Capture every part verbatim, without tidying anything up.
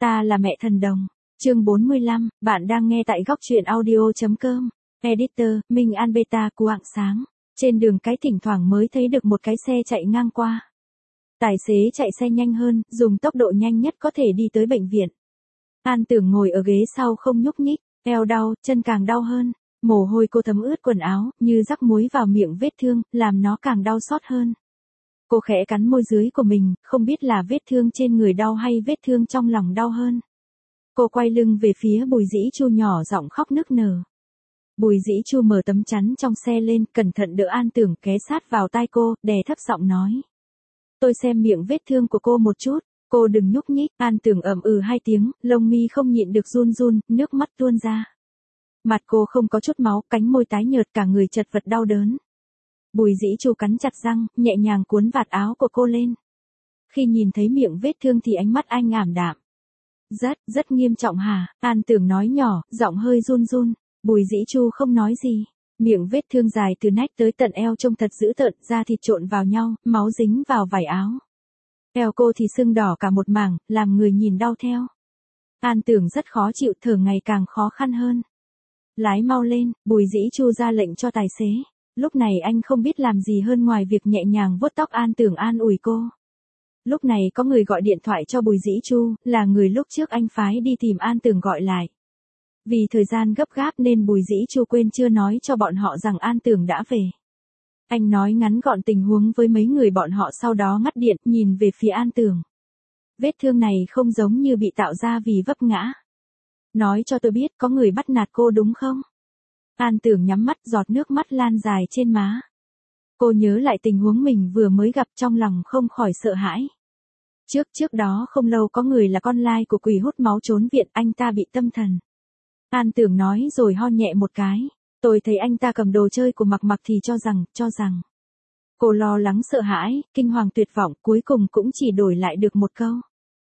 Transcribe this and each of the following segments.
Ta là mẹ thần đồng. Chương bốn mươi lăm, bạn đang nghe tại góc truyện audio.com. Editor, Minh An Beta quạng sáng. Trên đường cái thỉnh thoảng mới thấy được một cái xe chạy ngang qua. Tài xế chạy xe nhanh hơn, dùng tốc độ nhanh nhất có thể đi tới bệnh viện. An Tưởng ngồi ở ghế sau không nhúc nhích, eo đau, chân càng đau hơn. Mồ hôi cô thấm ướt quần áo, như rắc muối vào miệng vết thương, làm nó càng đau xót hơn. Cô khẽ cắn môi dưới của mình, không biết là vết thương trên người đau hay vết thương trong lòng đau hơn. Cô quay lưng về phía Bùi Dĩ Chu nhỏ giọng khóc nức nở. Bùi Dĩ Chu mở tấm chắn trong xe lên, cẩn thận đỡ An Tưởng ghé sát vào tai cô, đè thấp giọng nói. Tôi xem miệng vết thương của cô một chút, cô đừng nhúc nhích. An Tưởng ậm ừ hai tiếng, lông mi không nhịn được run run, nước mắt tuôn ra. Mặt cô không có chút máu, cánh môi tái nhợt, cả người chật vật đau đớn. Bùi Dĩ Chu cắn chặt răng, nhẹ nhàng cuốn vạt áo của cô lên. Khi nhìn thấy miệng vết thương thì ánh mắt anh ảm đạm. Rất, rất nghiêm trọng hả? An Tưởng nói nhỏ, giọng hơi run run. Bùi Dĩ Chu không nói gì. Miệng vết thương dài từ nách tới tận eo trông thật dữ tợn, da thịt trộn vào nhau, máu dính vào vải áo. Eo cô thì sưng đỏ cả một mảng, làm người nhìn đau theo. An Tưởng rất khó chịu, thở ngày càng khó khăn hơn. Lái mau lên, Bùi Dĩ Chu ra lệnh cho tài xế. Lúc này anh không biết làm gì hơn ngoài việc nhẹ nhàng vuốt tóc An Tưởng an ủi cô. Lúc này có người gọi điện thoại cho Bùi Dĩ Chu, là người lúc trước anh phái đi tìm An Tưởng gọi lại. Vì thời gian gấp gáp nên Bùi Dĩ Chu quên chưa nói cho bọn họ rằng An Tưởng đã về. Anh nói ngắn gọn tình huống với mấy người bọn họ, sau đó ngắt điện, nhìn về phía An Tưởng. Vết thương này không giống như bị tạo ra vì vấp ngã. Nói cho tôi biết có người bắt nạt cô đúng không? An Tưởng nhắm mắt, giọt nước mắt lan dài trên má. Cô nhớ lại tình huống mình vừa mới gặp, trong lòng không khỏi sợ hãi. Trước trước đó không lâu có người là con lai của quỷ hút máu trốn viện, anh ta bị tâm thần. An Tưởng nói rồi ho nhẹ một cái. Tôi thấy anh ta cầm đồ chơi của Mặc Mặc thì cho rằng, cho rằng. Cô lo lắng sợ hãi, kinh hoàng tuyệt vọng, cuối cùng cũng chỉ đổi lại được một câu.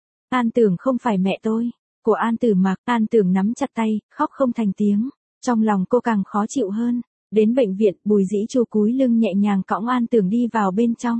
An Tưởng không phải mẹ tôi. Của An Tử Mặc. An Tưởng nắm chặt tay, khóc không thành tiếng. Trong lòng cô càng khó chịu hơn. Đến bệnh viện, Bùi Dĩ Chu cúi lưng nhẹ nhàng cõng An Tưởng đi vào bên trong.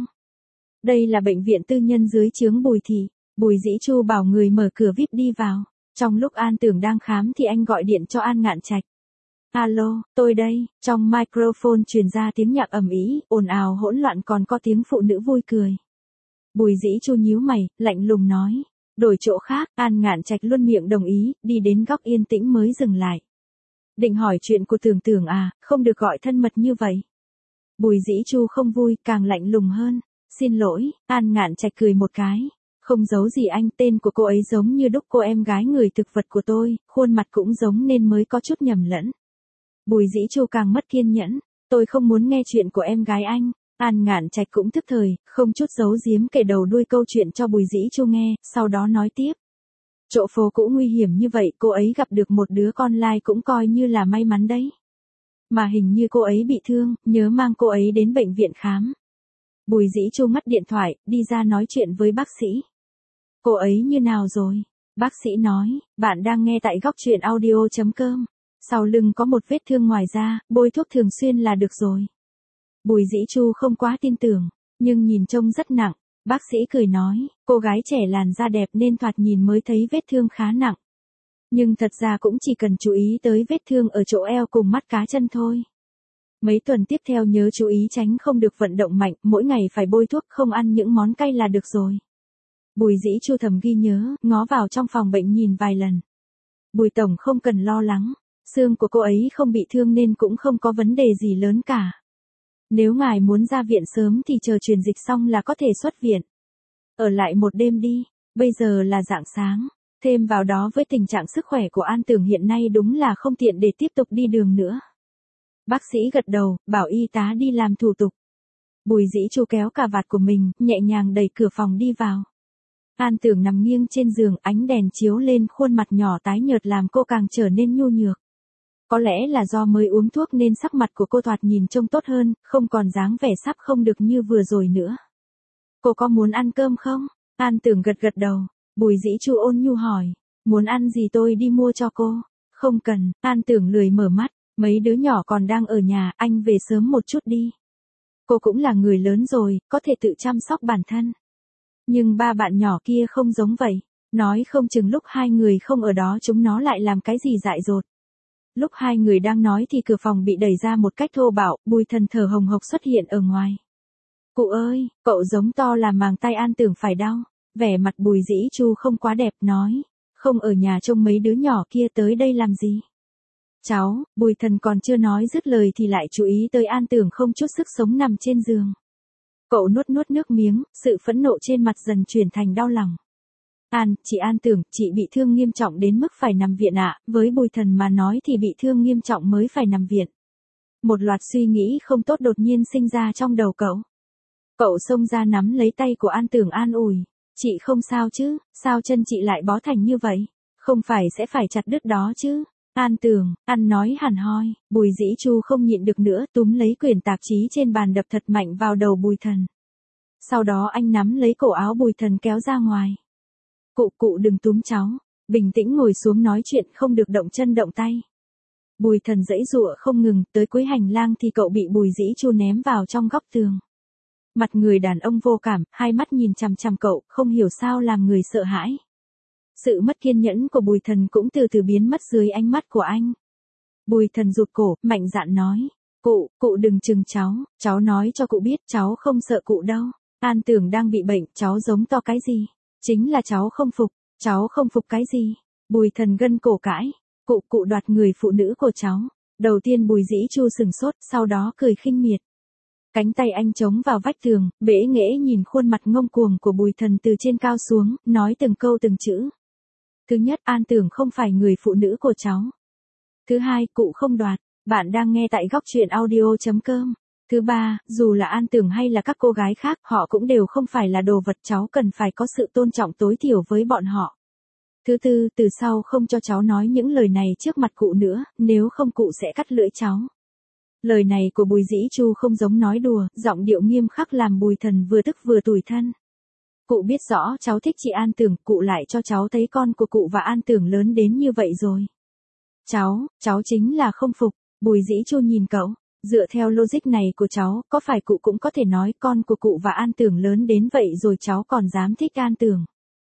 Đây là bệnh viện tư nhân dưới trướng Bùi thị. Bùi Dĩ Chu bảo người mở cửa vi ai pi đi vào. Trong lúc An Tưởng đang khám thì anh gọi điện cho An Ngạn Trạch. Alo, tôi đây. Trong microphone truyền ra tiếng nhạc ầm ĩ, ồn ào hỗn loạn, còn có tiếng phụ nữ vui cười. Bùi Dĩ Chu nhíu mày, lạnh lùng nói. Đổi chỗ khác. An Ngạn Trạch luôn miệng đồng ý, đi đến góc yên tĩnh mới dừng lại. Định hỏi chuyện của Tưởng Tưởng à, không được gọi thân mật như vậy. Bùi Dĩ Chu không vui, càng lạnh lùng hơn. Xin lỗi. An Ngạn Trạch cười một cái. Không giấu gì anh, tên của cô ấy giống như đúc cô em gái người thực vật của tôi, khuôn mặt cũng giống nên mới có chút nhầm lẫn. Bùi Dĩ Chu càng mất kiên nhẫn. Tôi không muốn nghe chuyện của em gái anh. An Ngạn Trạch cũng thức thời, không chút giấu giếm kể đầu đuôi câu chuyện cho Bùi Dĩ Chu nghe, sau đó nói tiếp. Chỗ phố cũ nguy hiểm như vậy, cô ấy gặp được một đứa con lai cũng coi như là may mắn đấy. Mà hình như cô ấy bị thương, nhớ mang cô ấy đến bệnh viện khám. Bùi Dĩ Chu ngắt điện thoại, đi ra nói chuyện với bác sĩ. Cô ấy như nào rồi? Bác sĩ nói, bạn đang nghe tại góc truyện audio.com. Sau lưng có một vết thương, ngoài ra, bôi thuốc thường xuyên là được rồi. Bùi Dĩ Chu không quá tin tưởng, nhưng nhìn trông rất nặng. Bác sĩ cười nói, cô gái trẻ làn da đẹp nên thoạt nhìn mới thấy vết thương khá nặng. Nhưng thật ra cũng chỉ cần chú ý tới vết thương ở chỗ eo cùng mắt cá chân thôi. Mấy tuần tiếp theo nhớ chú ý tránh không được vận động mạnh, mỗi ngày phải bôi thuốc, không ăn những món cay là được rồi. Bùi Dĩ Chu thầm ghi nhớ, ngó vào trong phòng bệnh nhìn vài lần. Bùi tổng không cần lo lắng, xương của cô ấy không bị thương nên cũng không có vấn đề gì lớn cả. Nếu ngài muốn ra viện sớm thì chờ truyền dịch xong là có thể xuất viện. Ở lại một đêm đi, bây giờ là rạng sáng, thêm vào đó với tình trạng sức khỏe của An Tưởng hiện nay đúng là không tiện để tiếp tục đi đường nữa. Bác sĩ gật đầu, bảo y tá đi làm thủ tục. Bùi Dĩ Chu kéo cà vạt của mình, nhẹ nhàng đẩy cửa phòng đi vào. An Tưởng nằm nghiêng trên giường, ánh đèn chiếu lên khuôn mặt nhỏ tái nhợt làm cô càng trở nên nhu nhược. Có lẽ là do mới uống thuốc nên sắc mặt của cô thoạt nhìn trông tốt hơn, không còn dáng vẻ sắp không được như vừa rồi nữa. Cô có muốn ăn cơm không? An Tưởng gật gật đầu. Bùi Dĩ Chu ôn nhu hỏi. Muốn ăn gì tôi đi mua cho cô? Không cần. An Tưởng lười mở mắt. Mấy đứa nhỏ còn đang ở nhà, anh về sớm một chút đi. Cô cũng là người lớn rồi, có thể tự chăm sóc bản thân. Nhưng ba bạn nhỏ kia không giống vậy. Nói không chừng lúc hai người không ở đó chúng nó lại làm cái gì dại dột. Lúc hai người đang nói thì cửa phòng bị đẩy ra một cách thô bạo, Bùi Thần thở hồng hộc xuất hiện ở ngoài. Cụ ơi, cậu giống to làm màng tay An Tưởng phải đau. Vẻ mặt Bùi Dĩ Chu không quá đẹp nói. Không ở nhà trông mấy đứa nhỏ kia tới đây làm gì? Cháu, Bùi Thần còn chưa nói dứt lời thì lại chú ý tới An Tưởng không chút sức sống nằm trên giường. Cậu nuốt nuốt nước miếng, sự phẫn nộ trên mặt dần chuyển thành đau lòng. An, chị An Tưởng, chị bị thương nghiêm trọng đến mức phải nằm viện ạ, với Bùi Thần mà nói thì bị thương nghiêm trọng mới phải nằm viện. Một loạt suy nghĩ không tốt đột nhiên sinh ra trong đầu cậu. Cậu xông ra nắm lấy tay của An Tưởng an ủi. Chị không sao chứ, sao chân chị lại bó thành như vậy? Không phải sẽ phải chặt đứt đó chứ? An Tưởng, ăn nói hẳn hoi, Bùi Dĩ Chu không nhịn được nữa túm lấy quyển tạp chí trên bàn đập thật mạnh vào đầu Bùi Thần. Sau đó anh nắm lấy cổ áo Bùi Thần kéo ra ngoài. Cụ cụ đừng túm cháu, bình tĩnh ngồi xuống nói chuyện không được động chân động tay. Bùi Thần giãy giụa không ngừng, tới cuối hành lang thì cậu bị Bùi Dĩ Chu ném vào trong góc tường. Mặt người đàn ông vô cảm, hai mắt nhìn chằm chằm cậu, không hiểu sao làm người sợ hãi. Sự mất kiên nhẫn của Bùi Thần cũng từ từ biến mất dưới ánh mắt của anh. Bùi Thần rụt cổ, mạnh dạn nói. Cụ, cụ đừng chừng cháu, cháu nói cho cụ biết cháu không sợ cụ đâu. An Tưởng đang bị bệnh, cháu giống to cái gì? Chính là cháu không phục, cháu không phục cái gì? Bùi Thần gân cổ cãi. Cụ, cụ đoạt người phụ nữ của cháu. Đầu tiên Bùi Dĩ Chu sừng sốt, sau đó cười khinh miệt. Cánh tay anh chống vào vách tường, bẽ nghễ nhìn khuôn mặt ngông cuồng của Bùi Thần từ trên cao xuống, nói từng câu từng chữ. Thứ nhất, An Tưởng không phải người phụ nữ của cháu. Thứ hai, cụ không đoạt. Bạn đang nghe tại góc truyện audio chấm com. Thứ ba, dù là An Tưởng hay là các cô gái khác, họ cũng đều không phải là đồ vật, cháu cần phải có sự tôn trọng tối thiểu với bọn họ. Thứ tư, từ sau không cho cháu nói những lời này trước mặt cụ nữa, nếu không cụ sẽ cắt lưỡi cháu. Lời này của Bùi Dĩ Chu không giống nói đùa, giọng điệu nghiêm khắc làm Bùi Thần vừa tức vừa tủi thân. Cụ biết rõ cháu thích chị An Tưởng, cụ lại cho cháu thấy con của cụ và An Tưởng lớn đến như vậy rồi. Cháu, cháu chính là không phục. Bùi Dĩ Chu nhìn cậu, dựa theo logic này của cháu, có phải cụ cũng có thể nói con của cụ và An Tưởng lớn đến vậy rồi cháu còn dám thích An Tưởng?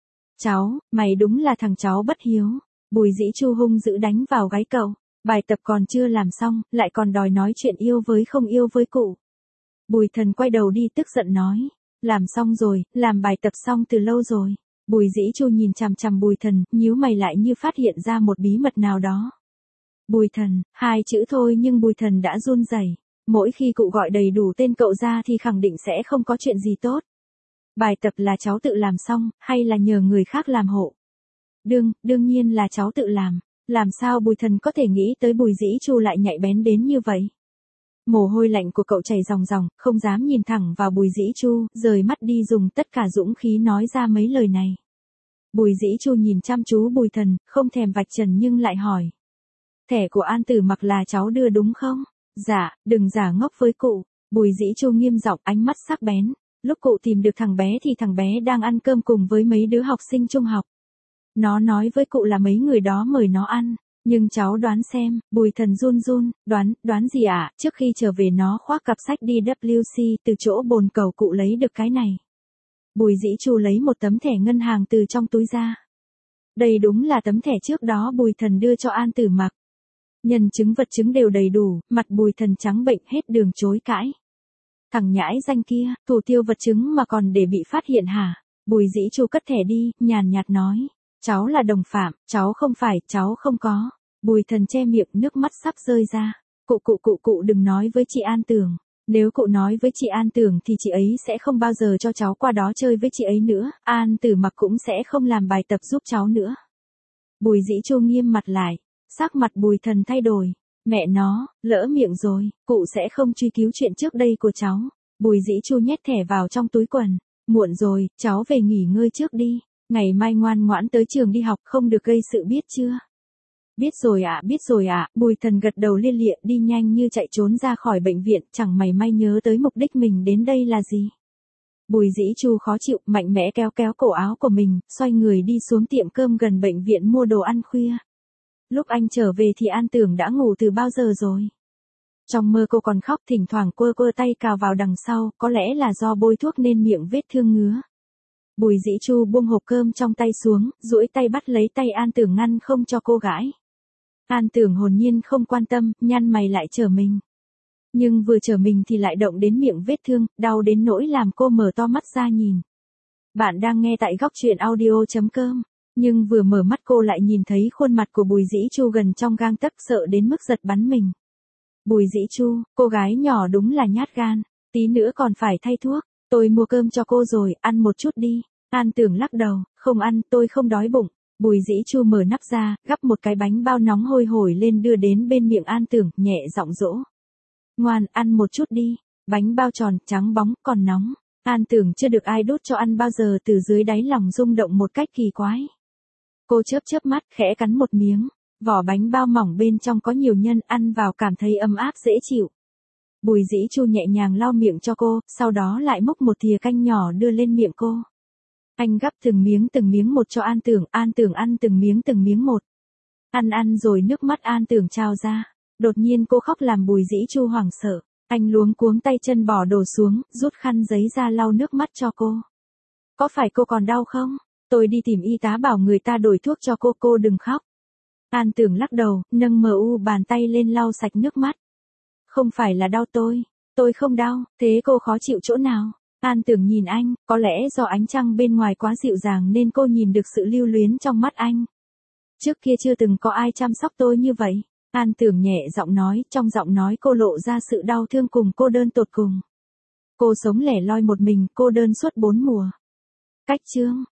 Cháu, mày đúng là thằng cháu bất hiếu. Bùi Dĩ Chu hung dữ đánh vào gáy cậu. Bài tập còn chưa làm xong, lại còn đòi nói chuyện yêu với không yêu với cụ. Bùi Thần quay đầu đi tức giận nói. Làm xong rồi, làm bài tập xong từ lâu rồi. Bùi Dĩ Chu nhìn chằm chằm Bùi Thần, nhíu mày lại như phát hiện ra một bí mật nào đó. Bùi Thần, hai chữ thôi nhưng Bùi Thần đã run rẩy. Mỗi khi cụ gọi đầy đủ tên cậu ra thì khẳng định sẽ không có chuyện gì tốt. Bài tập là cháu tự làm xong, hay là nhờ người khác làm hộ? Đương, đương nhiên là cháu tự làm. Làm sao Bùi Thần có thể nghĩ tới Bùi Dĩ Chu lại nhạy bén đến như vậy? Mồ hôi lạnh của cậu chảy ròng ròng, không dám nhìn thẳng vào Bùi Dĩ Chu, rời mắt đi dùng tất cả dũng khí nói ra mấy lời này. Bùi Dĩ Chu nhìn chăm chú Bùi Thần, không thèm vạch trần nhưng lại hỏi. Thẻ của An Tử Mặc là cháu đưa đúng không? Dạ, đừng giả ngốc với cụ. Bùi Dĩ Chu nghiêm giọng, ánh mắt sắc bén. Lúc cụ tìm được thằng bé thì thằng bé đang ăn cơm cùng với mấy đứa học sinh trung học. Nó nói với cụ là mấy người đó mời nó ăn. Nhưng cháu đoán xem, Bùi Thần run run, đoán, đoán gì ạ? À? Trước khi trở về nó khoác cặp sách đi W C từ chỗ bồn cầu cụ lấy được cái này. Bùi Dĩ Chu lấy một tấm thẻ ngân hàng từ trong túi ra. Đây đúng là tấm thẻ trước đó Bùi Thần đưa cho An Tử Mặc. Nhân chứng vật chứng đều đầy đủ, mặt Bùi Thần trắng bệnh hết đường chối cãi. Thằng nhãi danh kia, thủ tiêu vật chứng mà còn để bị phát hiện hả? Bùi Dĩ Chu cất thẻ đi, nhàn nhạt nói. Cháu là đồng phạm, cháu không phải, cháu không có. Bùi Thần che miệng, nước mắt sắp rơi ra. Cụ cụ cụ cụ đừng nói với chị An Tưởng. Nếu cụ nói với chị An Tưởng thì chị ấy sẽ không bao giờ cho cháu qua đó chơi với chị ấy nữa. An Tử Mặc cũng sẽ không làm bài tập giúp cháu nữa. Bùi Dĩ Chu nghiêm mặt lại. Sắc mặt Bùi Thần thay đổi. Mẹ nó, lỡ miệng rồi, cụ sẽ không truy cứu chuyện trước đây của cháu. Bùi Dĩ Chu nhét thẻ vào trong túi quần. Muộn rồi, cháu về nghỉ ngơi trước đi. Ngày mai ngoan ngoãn tới trường đi học, không được gây sự biết chưa? Biết rồi ạ, à, biết rồi ạ. À. Bùi Thần gật đầu lia lịa đi nhanh như chạy trốn ra khỏi bệnh viện, chẳng mảy may nhớ tới mục đích mình đến đây là gì. Bùi Dĩ Chu khó chịu, mạnh mẽ kéo kéo cổ áo của mình, xoay người đi xuống tiệm cơm gần bệnh viện mua đồ ăn khuya. Lúc anh trở về thì An Tưởng đã ngủ từ bao giờ rồi. Trong mơ cô còn khóc, thỉnh thoảng quơ quơ tay cào vào đằng sau, có lẽ là do bôi thuốc nên miệng vết thương ngứa. Bùi Dĩ Chu buông hộp cơm trong tay xuống, duỗi tay bắt lấy tay An Tưởng ngăn không cho cô gãi. An Tưởng hồn nhiên không quan tâm, nhăn mày lại trở mình. Nhưng vừa trở mình thì lại động đến miệng vết thương, đau đến nỗi làm cô mở to mắt ra nhìn. Bạn đang nghe tại góc truyện audio.com. Nhưng vừa mở mắt cô lại nhìn thấy khuôn mặt của Bùi Dĩ Chu gần trong gang tấc, sợ đến mức giật bắn mình. Bùi Dĩ Chu, cô gái nhỏ đúng là nhát gan, tí nữa còn phải thay thuốc, tôi mua cơm cho cô rồi, ăn một chút đi. An Tưởng lắc đầu, không ăn, tôi không đói bụng. Bùi Dĩ Chu mở nắp ra, gắp một cái bánh bao nóng hôi hổi lên đưa đến bên miệng An Tưởng, nhẹ giọng dỗ. Ngoan, ăn một chút đi. Bánh bao tròn, trắng bóng, còn nóng. An Tưởng chưa được ai đút cho ăn bao giờ, từ dưới đáy lòng rung động một cách kỳ quái. Cô chớp chớp mắt, khẽ cắn một miếng. Vỏ bánh bao mỏng bên trong có nhiều nhân, ăn vào cảm thấy ấm áp dễ chịu. Bùi Dĩ Chu nhẹ nhàng lau miệng cho cô, sau đó lại múc một thìa canh nhỏ đưa lên miệng cô. Anh gắp từng miếng từng miếng một cho An Tưởng, An Tưởng ăn từng miếng từng miếng một. Ăn ăn rồi nước mắt An Tưởng trào ra. Đột nhiên cô khóc làm Bùi Dĩ Chu hoảng sợ. Anh luống cuống tay chân bỏ đổ xuống, rút khăn giấy ra lau nước mắt cho cô. Có phải cô còn đau không? Tôi đi tìm y tá bảo người ta đổi thuốc cho cô, cô đừng khóc. An Tưởng lắc đầu, nâng mờ u bàn tay lên lau sạch nước mắt. Không phải là đau tôi, tôi không đau, thế cô khó chịu chỗ nào? An Tưởng nhìn anh, có lẽ do ánh trăng bên ngoài quá dịu dàng nên cô nhìn được sự lưu luyến trong mắt anh. Trước kia chưa từng có ai chăm sóc tôi như vậy. An Tưởng nhẹ giọng nói, trong giọng nói cô lộ ra sự đau thương cùng cô đơn tột cùng. Cô sống lẻ loi một mình, cô đơn suốt bốn mùa. Cách chương